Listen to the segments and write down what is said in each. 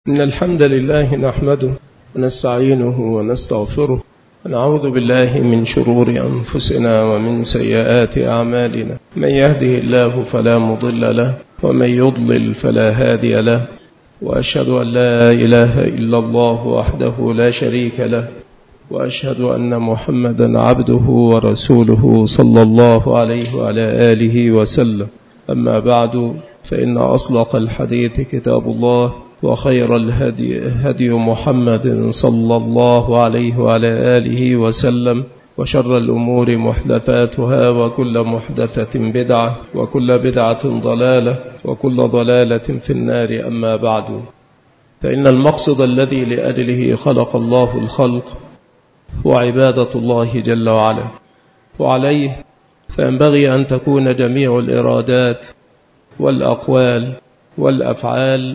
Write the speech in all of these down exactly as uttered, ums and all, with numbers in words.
إن الحمد لله نحمده ونستعينه ونستغفره ونعوذ بالله من شرور أنفسنا ومن سيئات أعمالنا. من يهده الله فلا مضل له ومن يضلل فلا هادي له، وأشهد أن لا إله إلا الله وحده لا شريك له، وأشهد أن محمدا عبده ورسوله صلى الله عليه وعلى آله وسلم. أما بعد، فإن أصدق الحديث كتاب الله، وخير الهدي هدي محمد صلى الله عليه وعلى آله وسلم، وشر الأمور محدثاتها، وكل محدثة بدعة، وكل بدعة ضلالة، وكل ضلالة في النار. أما بعد، فإن المقصد الذي لأجله خلق الله الخلق هو عبادة الله جل وعلا، وعليه فينبغي أن تكون جميع الإرادات والأقوال والأفعال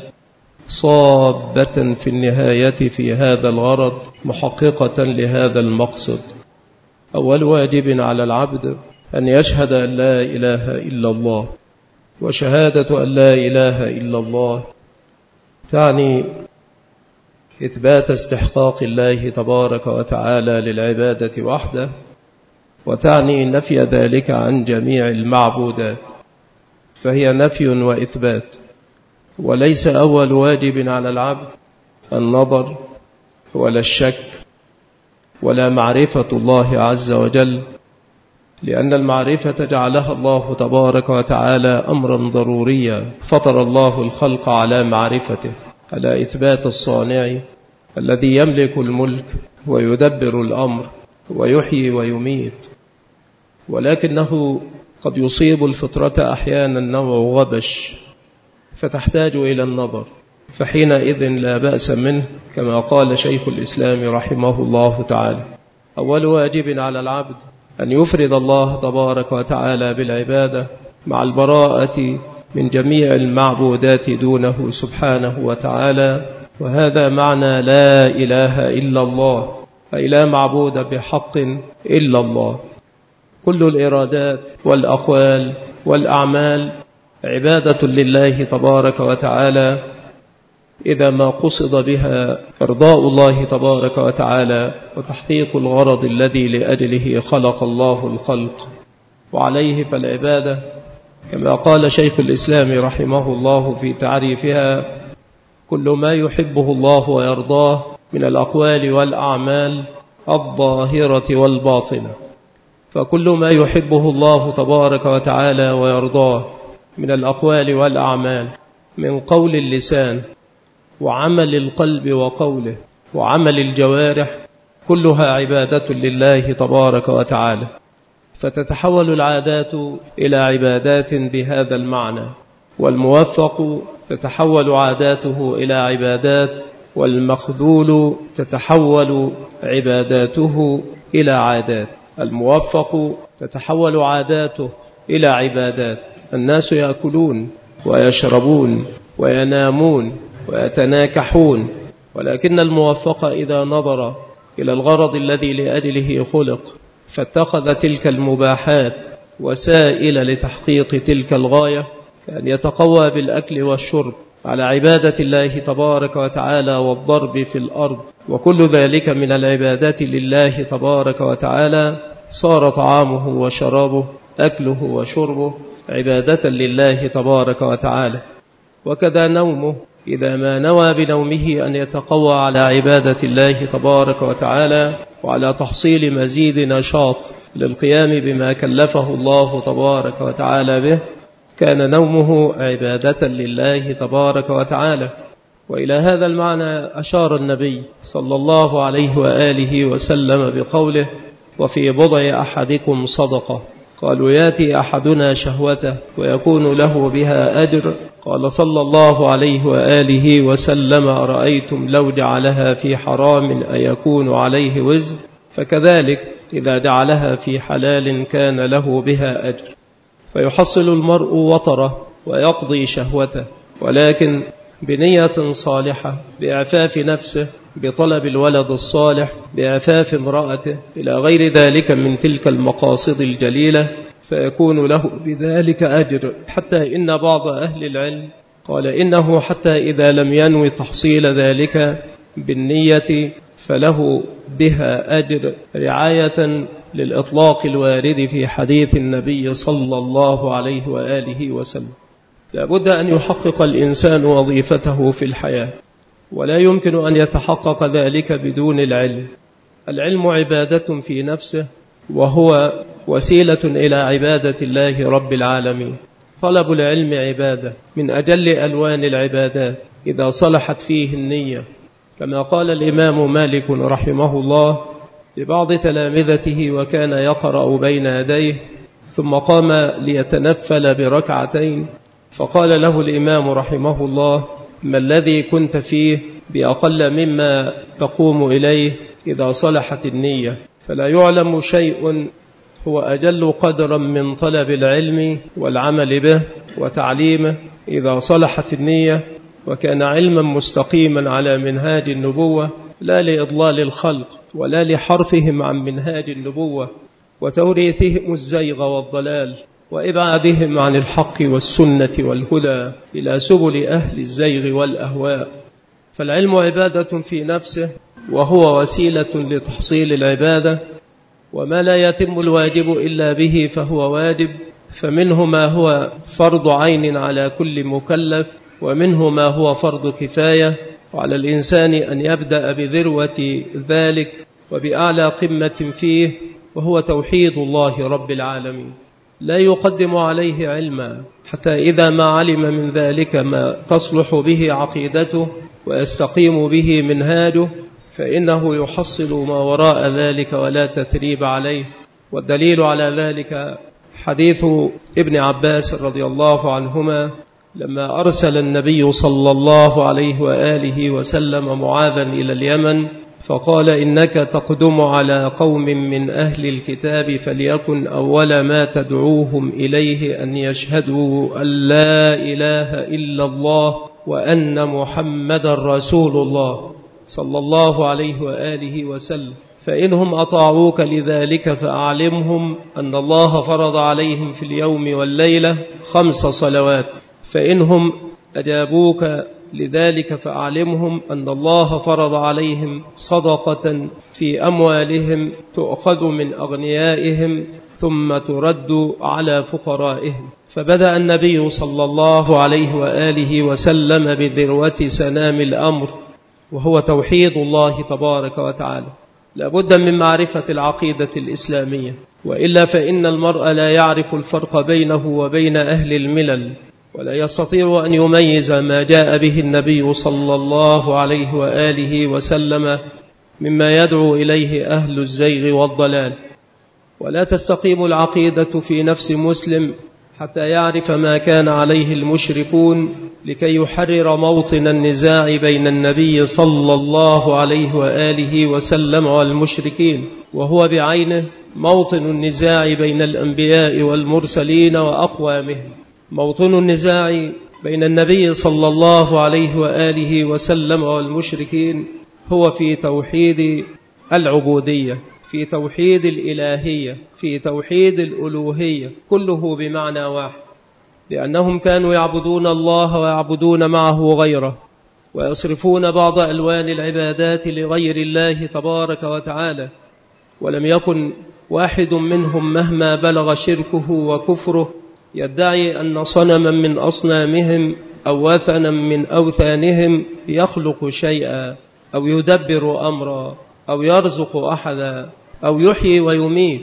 صابة في النهاية في هذا الغرض، محققة لهذا المقصد. أول واجب على العبد أن يشهد أن لا إله إلا الله، وشهادة أن لا إله إلا الله تعني إثبات استحقاق الله تبارك وتعالى للعبادة وحده، وتعني نفي ذلك عن جميع المعبودات، فهي نفي وإثبات. وليس أول واجب على العبد النظر ولا الشك ولا معرفة الله عز وجل، لأن المعرفة جعلها الله تبارك وتعالى أمرا ضروريا. فطر الله الخلق على معرفته، على إثبات الصانع الذي يملك الملك ويدبر الأمر ويحيي ويميت، ولكنه قد يصيب الفطرة أحيانا نوع غبش فتحتاج إلى النظر، فحينئذ لا بأس منه، كما قال شيخ الإسلام رحمه الله تعالى: أول واجب على العبد أن يفرد الله تبارك وتعالى بالعبادة مع البراءة من جميع المعبودات دونه سبحانه وتعالى. وهذا معنى لا إله إلا الله، أي لا معبود بحق إلا الله. كل الإرادات والأقوال والأعمال عبادة لله تبارك وتعالى إذا ما قصد بها إرضاء الله تبارك وتعالى وتحقيق الغرض الذي لأجله خلق الله الخلق. وعليه فالعبادة كما قال شيخ الإسلام رحمه الله في تعريفها: كل ما يحبه الله ويرضاه من الأقوال والأعمال الظاهرة والباطنة. فكل ما يحبه الله تبارك وتعالى ويرضاه من الأقوال والأعمال، من قول اللسان وعمل القلب وقوله وعمل الجوارح، كلها عبادة لله تبارك وتعالى. فتتحول العادات إلى عبادات بهذا المعنى، والموفق تتحول عاداته إلى عبادات، والمخذول تتحول عباداته إلى عادات. الموفق تتحول عاداته إلى عبادات. الناس يأكلون ويشربون وينامون ويتناكحون، ولكن الموفق إذا نظر إلى الغرض الذي لأجله خلق فاتخذ تلك المباحات وسائل لتحقيق تلك الغاية، كأن يتقوى بالأكل والشرب على عبادة الله تبارك وتعالى والضرب في الأرض، وكل ذلك من العبادات لله تبارك وتعالى. صار طعامه وشرابه، أكله وشربه عبادة لله تبارك وتعالى. وكذا نومه، إذا ما نوى بنومه أن يتقوى على عبادة الله تبارك وتعالى وعلى تحصيل مزيد نشاط للقيام بما كلفه الله تبارك وتعالى به، كان نومه عبادة لله تبارك وتعالى. وإلى هذا المعنى أشار النبي صلى الله عليه وآله وسلم بقوله: وفي بضع أحدكم صدقة. قالوا: ياتي أحدنا شهوته ويكون له بها أجر؟ قال صلى الله عليه وآله وسلم: أرأيتم لو جعلها في حرام أيكون عليه وزر؟ فكذلك إذا جعلها في حلال كان له بها أجر. فيحصل المرء وطره ويقضي شهوته، ولكن بنية صالحة، بإعفاف نفسه، بطلب الولد الصالح، بإعفاف امرأته، إلى غير ذلك من تلك المقاصد الجليلة، فيكون له بذلك أجر. حتى إن بعض أهل العلم قال إنه حتى إذا لم ينوي تحصيل ذلك بالنية فله بها أجر رعاية للإطلاق الوارد في حديث النبي صلى الله عليه وآله وسلم. لابد أن يحقق الإنسان وظيفته في الحياة، ولا يمكن أن يتحقق ذلك بدون العلم. العلم عبادة في نفسه، وهو وسيلة إلى عبادة الله رب العالمين. طلب العلم عبادة من أجل ألوان العبادات إذا صلحت فيه النية، كما قال الإمام مالك رحمه الله لبعض تلامذته وكان يقرأ بين يديه، ثم قام ليتنفل بركعتين، فقال له الإمام رحمه الله: ما الذي كنت فيه بأقل مما تقوم إليه إذا صلحت النية؟ فلا يعلم شيء هو أجل قدرا من طلب العلم والعمل به وتعليمه إذا صلحت النية، وكان علما مستقيما على منهاج النبوة، لا لإضلال الخلق ولا لحرفهم عن منهاج النبوة وتوريثهم الزيغ والضلال وإبعادهم عن الحق والسنة والهدى إلى سبل أهل الزيغ والأهواء. فالعلم عبادة في نفسه، وهو وسيلة لتحصيل العبادة، وما لا يتم الواجب إلا به فهو واجب، فمنه ما هو فرض عين على كل مكلف، ومنه ما هو فرض كفاية، وعلى الإنسان أن يبدأ بذروة ذلك وبأعلى قمة فيه، وهو توحيد الله رب العالمين. لا يقدم عليه علما حتى إذا ما علم من ذلك ما تصلح به عقيدته ويستقيم به منهاجه، فإنه يحصل ما وراء ذلك ولا تثريب عليه. والدليل على ذلك حديث ابن عباس رضي الله عنهما لما أرسل النبي صلى الله عليه وآله وسلم معاذا إلى اليمن، فقال: إنك تقدم على قوم من أهل الكتاب، فليكن أول ما تدعوهم إليه أن يشهدوا أن لا إله إلا الله وأن محمد رسول الله صلى الله عليه وآله وسلم، فإنهم أطاعوك لذلك فأعلمهم أن الله فرض عليهم في اليوم والليلة خمس صلوات، فإنهم أجابوك لذلك فأعلمهم أن الله فرض عليهم صدقة في أموالهم تؤخذ من أغنيائهم ثم ترد على فقرائهم. فبدأ النبي صلى الله عليه وآله وسلم بذروة سنام الأمر، وهو توحيد الله تبارك وتعالى. لابد من معرفة العقيدة الإسلامية، وإلا فإن المرء لا يعرف الفرق بينه وبين أهل الملل، ولا يستطيع أن يميز ما جاء به النبي صلى الله عليه وآله وسلم مما يدعو إليه أهل الزيغ والضلال. ولا تستقيم العقيدة في نفس مسلم حتى يعرف ما كان عليه المشركون لكي يحرر موطن النزاع بين النبي صلى الله عليه وآله وسلم والمشركين، وهو بعينه موطن النزاع بين الأنبياء والمرسلين وأقوامهم. موطن النزاع بين النبي صلى الله عليه وآله وسلم والمشركين هو في توحيد العبودية، في توحيد الإلهية، في توحيد الألوهية، كله بمعنى واحد، لأنهم كانوا يعبدون الله ويعبدون معه غيره، ويصرفون بعض ألوان العبادات لغير الله تبارك وتعالى، ولم يكن واحد منهم مهما بلغ شركه وكفره يدعي أن صنما من أصنامهم أو وثنا من أوثانهم يخلق شيئا أو يدبر أمرا أو يرزق أحدا أو يحيي ويميت.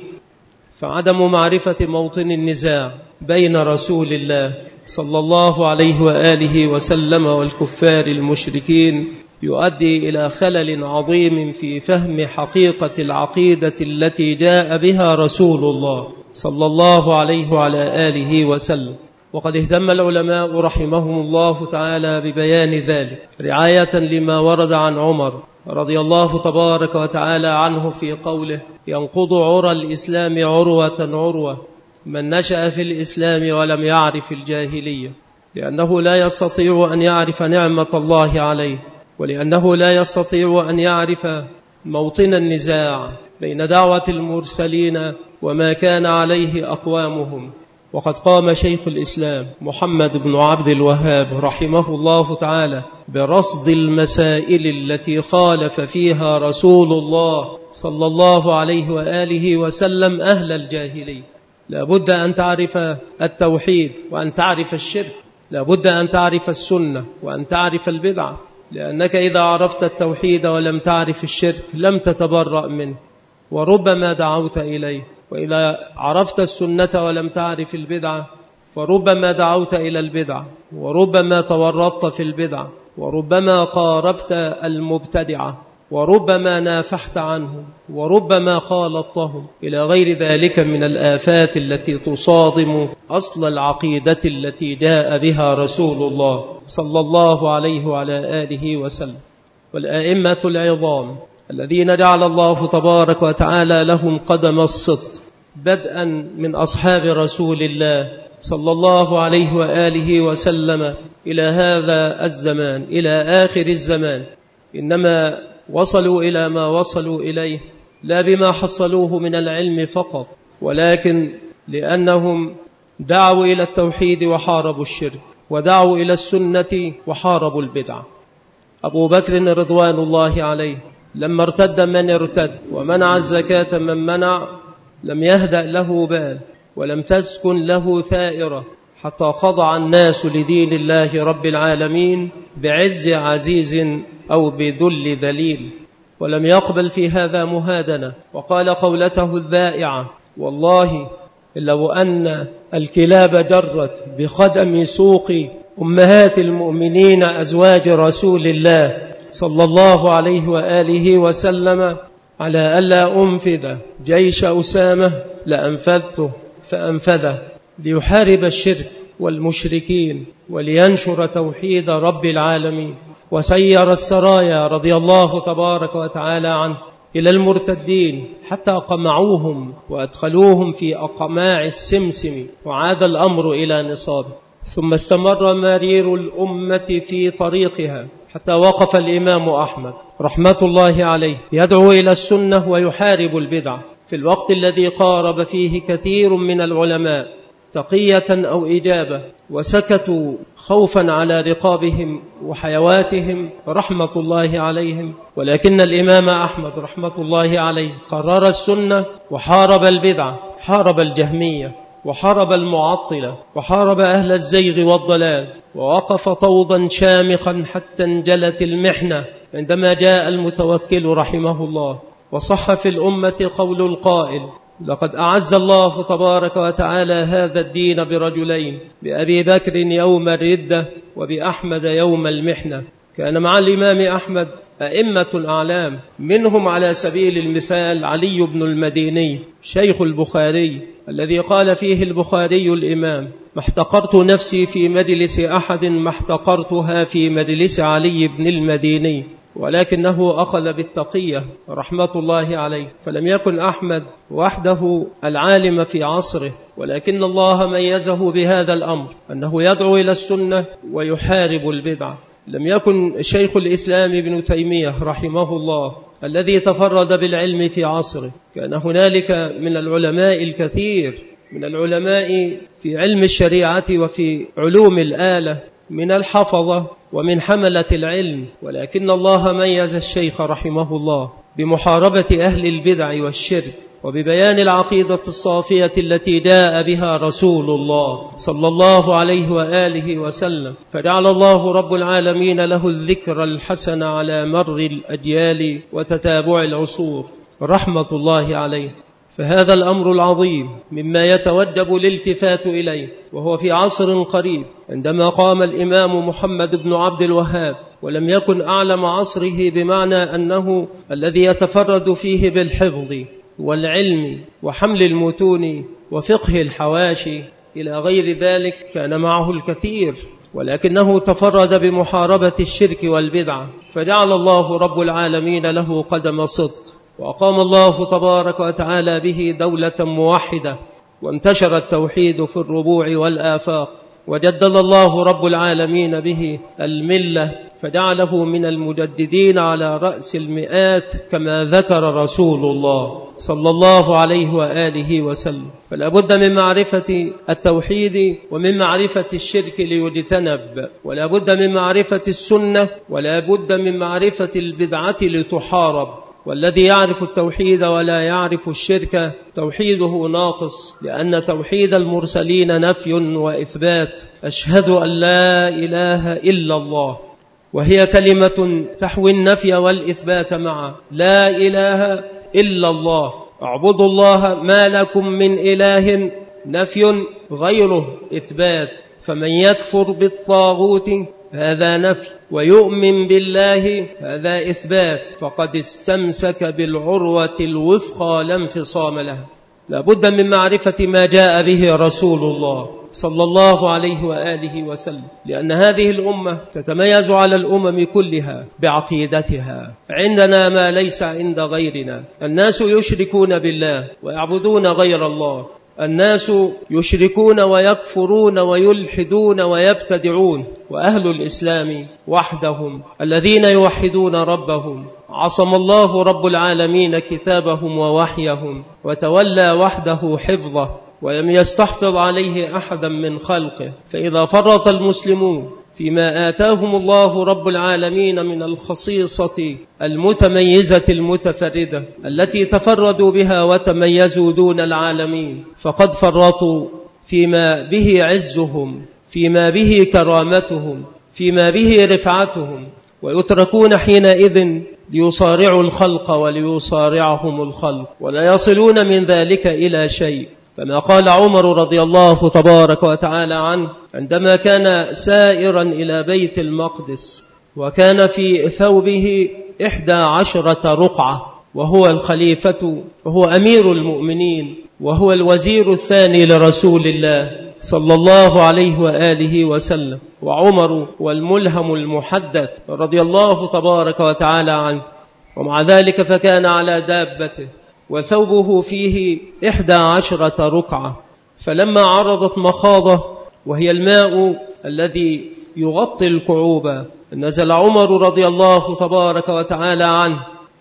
فعدم معرفة موطن النزاع بين رسول الله صلى الله عليه وآله وسلم والكفار المشركين يؤدي إلى خلل عظيم في فهم حقيقة العقيدة التي جاء بها رسول الله صلى الله عليه وعلى آله وسلم. وقد اهتم العلماء رحمهم الله تعالى ببيان ذلك رعاية لما ورد عن عمر رضي الله تبارك وتعالى عنه في قوله: ينقض عرى الإسلام عروة عروة من نشأ في الإسلام ولم يعرف الجاهلية، لأنه لا يستطيع أن يعرف نعمة الله عليه، ولأنه لا يستطيع أن يعرف موطن النزاع بين دعوة المرسلين وما كان عليه أقوامهم، وقد قام شيخ الإسلام محمد بن عبد الوهاب رحمه الله تعالى برصد المسائل التي خالف فيها رسول الله صلى الله عليه وآله وسلم أهل الجاهلية. لا بد أن تعرف التوحيد وأن تعرف الشرك، لا بد أن تعرف السنة وأن تعرف البدعة، لأنك إذا عرفت التوحيد ولم تعرف الشرك لم تتبرأ منه وربما دعوت إليه، وإذا عرفت السنة ولم تعرف البدعة فربما دعوت إلى البدعة وربما تورطت في البدعة وربما قاربت المبتدعة وربما نافحت عنهم وربما خالطتهم إلى غير ذلك من الآفات التي تصادم أصل العقيدة التي جاء بها رسول الله صلى الله عليه وعلى آله وسلم. والآئمة العظام الذين جعل الله تبارك وتعالى لهم قدم الصدق بدءا من أصحاب رسول الله صلى الله عليه وآله وسلم إلى هذا الزمان إلى آخر الزمان، إنما وصلوا إلى ما وصلوا إليه لا بما حصلوه من العلم فقط، ولكن لأنهم دعوا إلى التوحيد وحاربوا الشرك، ودعوا إلى السنة وحاربوا البدعة. أبو بكر رضوان الله عليه لما ارتد من ارتد ومنع الزكاة من منع لم يهدأ له بال ولم تسكن له ثائرة حتى خضع الناس لدين الله رب العالمين بعز عزيز أو بذل ذليل، ولم يقبل في هذا مهادنة، وقال قولته الذائعة: والله لو أن الكلاب جرت بخدم سوق أمهات المؤمنين أزواج رسول الله صلى الله عليه وآله وسلم على ألا أنفذ جيش أسامة لأنفذته فأنفذه ليحارب الشرك والمشركين ولينشر توحيد رب العالمين. وسير السرايا رضي الله تبارك وتعالى عنه إلى المرتدين حتى قمعوهم وأدخلوهم في أقماع السمسم وعاد الأمر إلى نصابه. ثم استمر مرير الأمة في طريقها حتى وقف الإمام أحمد رحمة الله عليه يدعو إلى السنة ويحارب البدع في الوقت الذي قارب فيه كثير من العلماء تقية أو إجابة وسكتوا خوفا على رقابهم وحيواتهم رحمة الله عليهم. ولكن الإمام أحمد رحمة الله عليه قرر السنة وحارب البدعة، حارب الجهمية وحارب المعطلة وحارب أهل الزيغ والضلال، ووقف طوضا شامخا حتى انجلت المحنة عندما جاء المتوكل رحمه الله. وصح في الأمة قول القائل: لقد أعز الله تبارك وتعالى هذا الدين برجلين، بأبي بكر يوم الردة وبأحمد يوم المحنة. كان مع الإمام أحمد أئمة أعلام، منهم على سبيل المثال علي بن المديني شيخ البخاري الذي قال فيه البخاري الإمام: ما احتقرت نفسي في مجلس أحد ما احتقرتها في مجلس علي بن المديني، ولكنه أخذ بالتقية رحمة الله عليه. فلم يكن أحمد وحده العالم في عصره، ولكن الله ميزه بهذا الأمر أنه يدعو إلى السنة ويحارب البدعة. لم يكن شيخ الإسلام ابن تيمية رحمه الله الذي تفرد بالعلم في عصره، كان هنالك من العلماء الكثير، من العلماء في علم الشريعة وفي علوم الآلة، من الحفظة ومن حملة العلم، ولكن الله ميز الشيخ رحمه الله بمحاربة أهل البدع والشرك وببيان العقيدة الصافية التي جاء بها رسول الله صلى الله عليه وآله وسلم، فجعل الله رب العالمين له الذكر الحسن على مر الأجيال وتتابع العصور رحمة الله عليه. فهذا الأمر العظيم مما يتوجب الالتفات إليه، وهو في عصر قريب عندما قام الإمام محمد بن عبد الوهاب، ولم يكن أعلم عصره بمعنى أنه الذي يتفرد فيه بالحفظ والعلم وحمل المتون وفقه الحواشي إلى غير ذلك، كان معه الكثير، ولكنه تفرد بمحاربة الشرك والبدعة، فجعل الله رب العالمين له قدم صدق، وأقام الله تبارك وتعالى به دولة موحدة، وانتشر التوحيد في الربوع والآفاق، وجدد الله رب العالمين به الملة فجعله من المجددين على رأس المئات كما ذكر رسول الله صلى الله عليه وآله وسلم. فلا بد من معرفة التوحيد ومن معرفة الشرك ليجتنب، ولا بد من معرفة السنة، ولا بد من معرفة البدعة لتحارب. والذي يعرف التوحيد ولا يعرف الشرك توحيده ناقص، لأن توحيد المرسلين نفي وإثبات. أشهد أن لا إله إلا الله، وهي كلمة تحوي النفي والإثبات معا. لا إله إلا الله، اعبدوا الله ما لكم من إله، نفي غيره إثبات. فمن يكفر بالطاغوت هذا نفي، ويؤمن بالله هذا إثبات، فقد استمسك بالعروة الوثقى لا انفصام لها. لا بد من معرفة ما جاء به رسول الله صلى الله عليه وآله وسلم، لأن هذه الأمة تتميز على الأمم كلها بعقيدتها. عندنا ما ليس عند غيرنا. الناس يشركون بالله ويعبدون غير الله، الناس يشركون ويكفرون ويلحدون ويبتدعون، وأهل الإسلام وحدهم الذين يوحدون ربهم عصم الله رب العالمين كتابهم ووحيهم، وتولى وحده حفظه، ولم يستحفظ عليه أحدا من خلقه. فإذا فرط المسلمون فيما آتاهم الله رب العالمين من الخصيصة المتميزة المتفردة التي تفردوا بها وتميزوا دون العالمين، فقد فرطوا فيما به عزهم، فيما به كرامتهم، فيما به رفعتهم، ويتركون حينئذ ليصارعوا الخلق وليصارعهم الخلق، ولا يصلون من ذلك إلى شيء. كما قال عمر رضي الله تبارك وتعالى عنه عندما كان سائرا إلى بيت المقدس، وكان في ثوبه إحدى عشرة رقعة، وهو الخليفة وهو أمير المؤمنين وهو الوزير الثاني لرسول الله صلى الله عليه وآله وسلم، وعمر والملهم المحدث رضي الله تبارك وتعالى عنه. ومع ذلك فكان على دابته وثوبه فيه إحدى عشرة ركعة، فلما عرضت مخاضة وهي الماء الذي يغطي الكعوب، نزل عمر رضي الله تبارك وتعالى عنه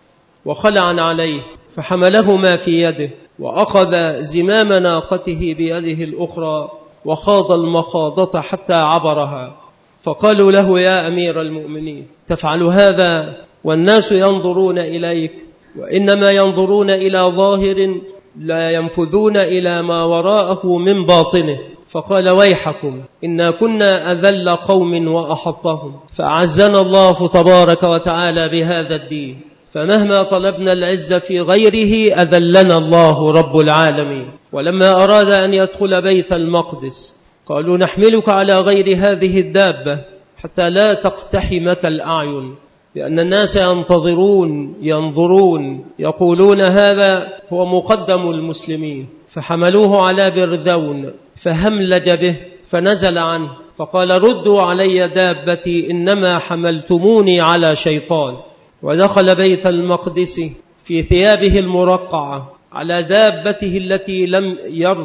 وخلع عليه، فحمله ما في يده، وأخذ زمام ناقته بيده الأخرى وخاض المخاضة حتى عبرها. فقالوا له: يا أمير المؤمنين، تفعل هذا والناس ينظرون إليك، وإنما ينظرون إلى ظاهر لا ينفذون إلى ما وراءه من باطنه. فقال: ويحكم، إنا كنا أذل قوم وأحطهم، فأعزنا الله تبارك وتعالى بهذا الدين، فمهما طلبنا العز في غيره أذلنا الله رب العالمين. ولما أراد أن يدخل بيت المقدس قالوا: نحملك على غير هذه الدابة حتى لا تقتحمك الأعين، لأن الناس ينتظرون ينظرون يقولون هذا هو مقدم المسلمين. فحملوه على برذون فهملج به فنزل عنه، فقال: ردوا علي دابتي، إنما حملتموني على شيطان. ودخل بيت المقدس في ثيابه المرقعة على دابته التي لم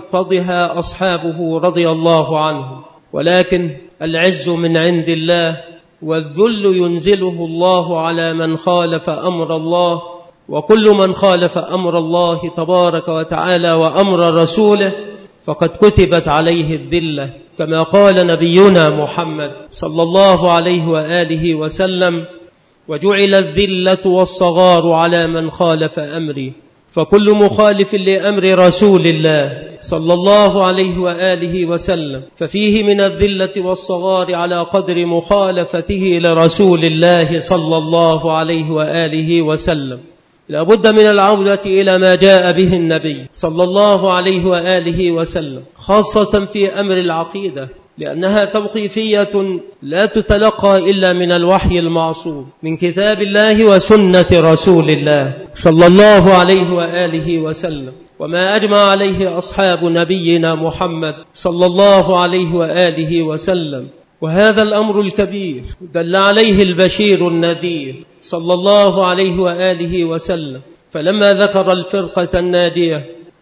يرتضها أصحابه رضي الله عنهم. ولكن العز من عند الله، والذل ينزله الله على من خالف أمر الله، وكل من خالف أمر الله تبارك وتعالى وأمر رسوله فقد كتبت عليه الذلة، كما قال نبينا محمد صلى الله عليه وآله وسلم: وجعل الذلة والصغار على من خالف أمري. فكل مخالف لأمر رسول الله صلى الله عليه وآله وسلم ففيه من الذلة والصغار على قدر مخالفته لرسول الله صلى الله عليه وآله وسلم. لا بد من العودة إلى ما جاء به النبي صلى الله عليه وآله وسلم، خاصة في أمر العقيدة، لأنها توقيفية لا تتلقى إلا من الوحي المعصوم من كتاب الله وسنة رسول الله صلى الله عليه وآله وسلم، وما أجمع عليه أصحاب نبينا محمد صلى الله عليه وآله وسلم. وهذا الأمر الكبير دل عليه البشير النذير صلى الله عليه وآله وسلم. فلما ذكر الفرقة الناجية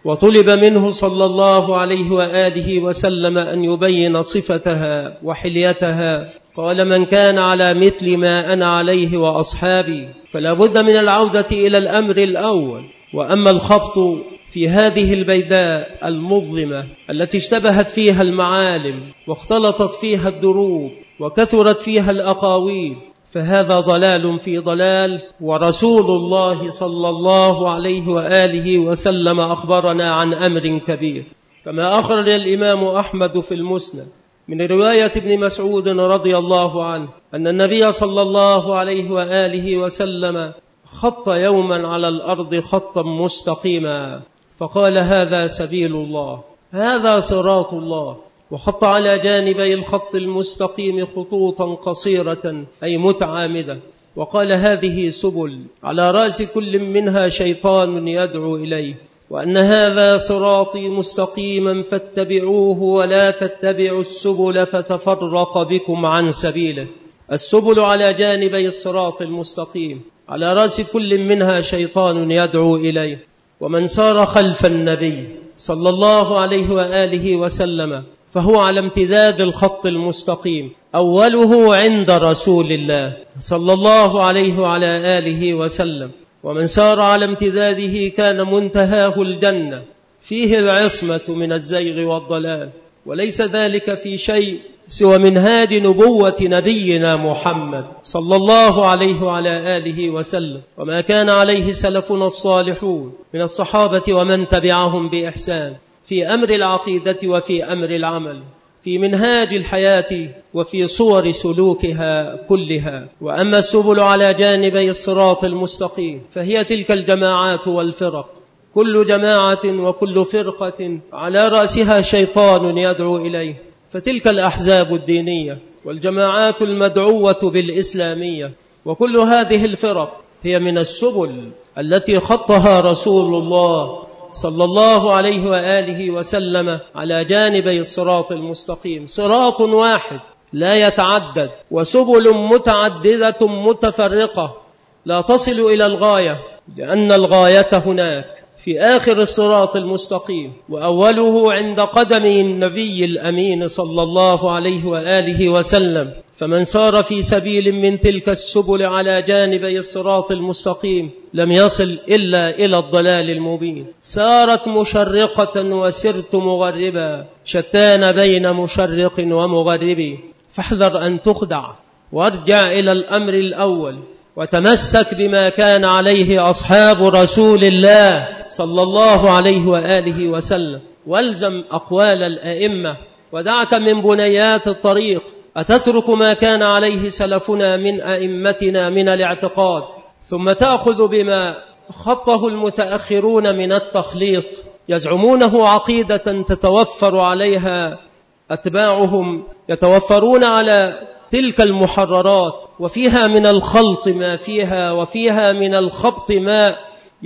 وطلب منه صلى الله عليه وآله وسلم أن يبين صفتها وحليتها. قال: من كان على مثل ما أنا عليه وأصحابي فلا بد من العودة إلى الأمر الأول. وأما الخبط في هذه البيداء المظلمة التي اشتبهت فيها المعالم واختلطت فيها الدروب وكثرت فيها الأقاويل فهذا ضلال في ضلال. ورسول الله صلى الله عليه وآله وسلم أخبرنا عن أمر كبير، كما أخرج الإمام أحمد في المسند من رواية ابن مسعود رضي الله عنه أن النبي صلى الله عليه وآله وسلم خط يوما على الأرض خطا مستقيما فقال: هذا سبيل الله، هذا صراط الله. وخط على جانبي الخط المستقيم خطوطا قصيرة أي متعامدة، وقال: هذه سبل على رأس كل منها شيطان يدعو إليه، وأن هذا صراطي مستقيما فاتبعوه ولا تتبعوا السبل فتفرق بكم عن سبيله. السبل على جانبي الصراط المستقيم على رأس كل منها شيطان يدعو إليه. ومن سار خلف النبي صلى الله عليه وآله وسلم فهو على امتداد الخط المستقيم، أوله عند رسول الله صلى الله عليه وعلى آله وسلم، ومن سار على امتداده كان منتهاه الجنة، فيه العصمة من الزيغ والضلال، وليس ذلك في شيء سوى منهاج نبوة نبينا محمد صلى الله عليه وعلى آله وسلم، وما كان عليه سلفنا الصالحون من الصحابة ومن تبعهم بإحسان في أمر العقيدة وفي أمر العمل، في منهاج الحياة وفي صور سلوكها كلها. وأما السبل على جانبي الصراط المستقيم فهي تلك الجماعات والفرق، كل جماعة وكل فرقة على رأسها شيطان يدعو إليه، فتلك الأحزاب الدينية والجماعات المدعوة بالإسلامية وكل هذه الفرق هي من السبل التي خطها رسول الله صلى الله عليه وآله وسلم على جانبي الصراط المستقيم. صراط واحد لا يتعدد، وسبل متعددة متفرقة لا تصل إلى الغاية، لأن الغاية هناك في آخر الصراط المستقيم، وأوله عند قدم النبي الأمين صلى الله عليه وآله وسلم. فمن سار في سبيل من تلك السبل على جانبي الصراط المستقيم لم يصل إلا إلى الضلال المبين. سارت مشرقة وسرت مغربا، شتان بين مشرق ومغرب، فاحذر أن تخدع وارجع إلى الأمر الأول وتمسك بما كان عليه أصحاب رسول الله صلى الله عليه وآله وسلم، والزم أقوال الأئمة ودعك من بنيات الطريق. أتترك ما كان عليه سلفنا من أئمتنا من الاعتقاد ثم تأخذ بما خطه المتأخرون من التخليط، يزعمونه عقيدة تتوفر عليها أتباعهم، يتوفرون على تلك المحررات وفيها من الخلط ما فيها وفيها من الخبط ما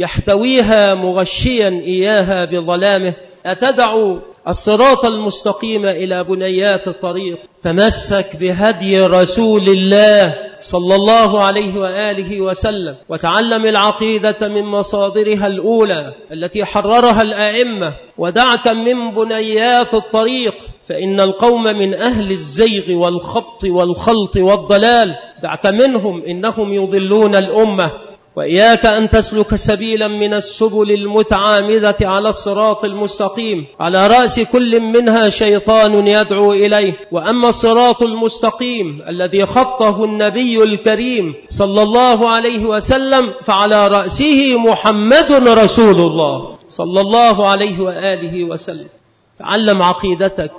يحتويها مغشيا إياها بظلامه. أتدع الصراط المستقيم إلى بنيات الطريق، تمسك بهدي رسول الله صلى الله عليه وآله وسلم، وتعلم العقيدة من مصادرها الأولى التي حررها الأئمة، ودعك من بنيات الطريق، فإن القوم من أهل الزيغ والخبط والخلط والضلال، دعك منهم إنهم يضلون الأمة. وإياك أن تسلك سبيلا من السبل المتعامدة على الصراط المستقيم على رأس كل منها شيطان يدعو إليه. وأما الصراط المستقيم الذي خطه النبي الكريم صلى الله عليه وسلم فعلى رأسه محمد رسول الله صلى الله عليه وآله وسلم. تعلم عقيدتك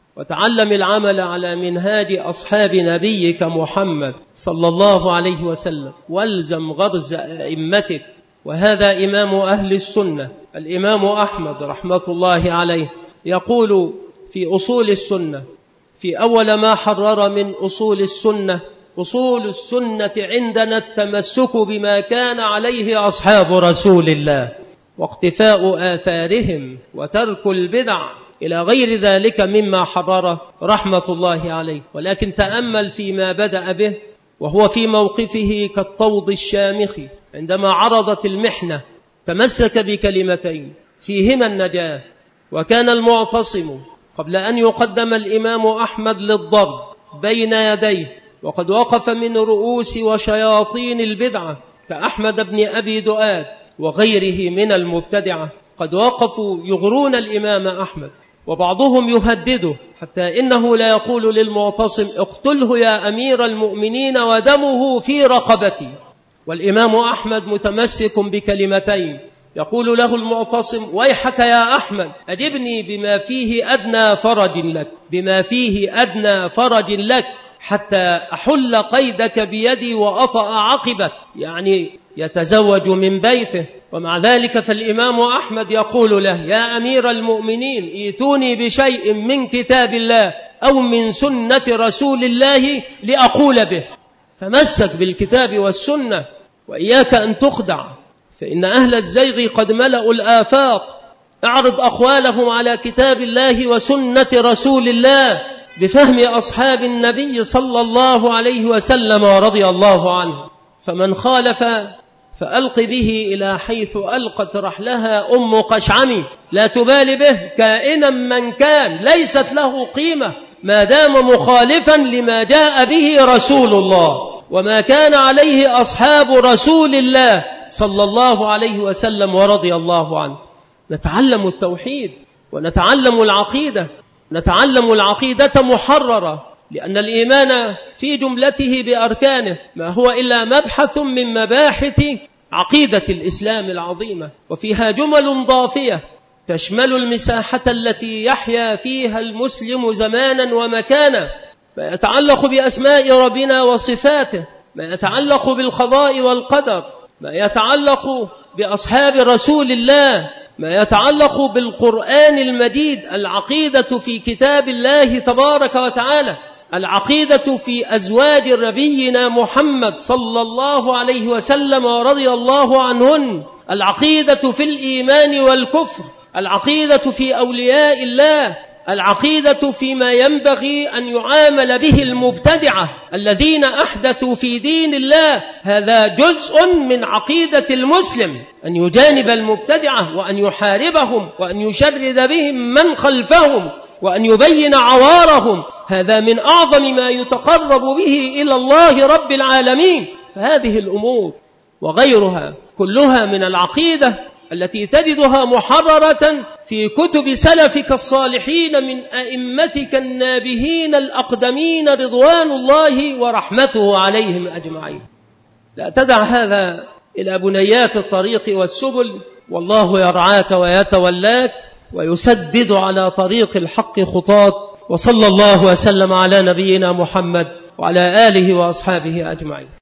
وتعلم العمل على منهاج أصحاب نبيك محمد صلى الله عليه وسلم، والزم غرز أئمتك. وهذا إمام أهل السنة الإمام أحمد رحمة الله عليه يقول في أصول السنة، في أول ما حرر من أصول السنة: أصول السنة عندنا التمسك بما كان عليه أصحاب رسول الله واقتفاء آثارهم وترك البدع إلى غير ذلك مما حرره رحمة الله عليه. ولكن تأمل فيما بدأ به وهو في موقفه كالطود الشامخ عندما عرضت المحنة، تمسك بكلمتين: فيهما النجاة. وكان المعتصم قبل أن يقدم الإمام أحمد للضرب بين يديه، وقد وقف من رؤوس وشياطين البدعة كأحمد بن أبي دؤاد وغيره من المبتدعة، قد وقفوا يغرون الإمام أحمد، وبعضهم يهدده حتى إنه لا يقول للمعتصم اقتله يا أمير المؤمنين ودمه في رقبتي. والإمام أحمد متمسك بكلمتين، يقول له المعتصم ويحك يا أحمد أجبني بما فيه أدنى فرج لك، بما فيه أدنى فرج لك حتى أحل قيدك بيدي وأطأ عقبك، يعني يتزوج من بيته. ومع ذلك فالإمام أحمد يقول له يا أمير المؤمنين ايتوني بشيء من كتاب الله أو من سنة رسول الله لأقول به. فمسك بالكتاب والسنة، وإياك أن تخدع، فإن أهل الزيغ قد ملأوا الآفاق. اعرض أقوالهم على كتاب الله وسنة رسول الله بفهم أصحاب النبي صلى الله عليه وسلم ورضي الله عنه. فمن خالف فألق به إلى حيث ألقت رحلها أم قشعم، لا تبال به كائنا من كان، ليست له قيمة ما دام مخالفا لما جاء به رسول الله وما كان عليه أصحاب رسول الله صلى الله عليه وسلم ورضي الله عنه. نتعلم التوحيد ونتعلم العقيدة، نتعلم العقيدة محررة، لأن الإيمان في جملته بأركانه ما هو إلا مبحث من مباحث عقيدة الإسلام العظيمة، وفيها جمل ضافية تشمل المساحة التي يحيا فيها المسلم زمانا ومكانا، ما يتعلق بأسماء ربنا وصفاته، ما يتعلق بالقضاء والقدر، ما يتعلق بأصحاب رسول الله، ما يتعلق بالقرآن المجيد، العقيدة في كتاب الله تبارك وتعالى، العقيدة في أزواج نبينا محمد صلى الله عليه وسلم ورضي الله عنهن، العقيدة في الإيمان والكفر، العقيدة في أولياء الله، العقيدة فيما ينبغي أن يعامل به المبتدعة الذين أحدثوا في دين الله. هذا جزء من عقيدة المسلم، أن يجانب المبتدعة وأن يحاربهم وأن يشرد بهم من خلفهم وأن يبين عوارهم. هذا من أعظم ما يتقرب به إلى الله رب العالمين. فهذه الأمور وغيرها كلها من العقيدة التي تجدها محررة في كتب سلفك الصالحين من أئمتك النابهين الأقدمين رضوان الله ورحمته عليهم أجمعين. لا تدع هذا إلى بنيات الطريق والسبل، والله يرعاك ويتولاك ويسدد على طريق الحق خطاك. وصلى الله وسلم على نبينا محمد وعلى آله وأصحابه أجمعين.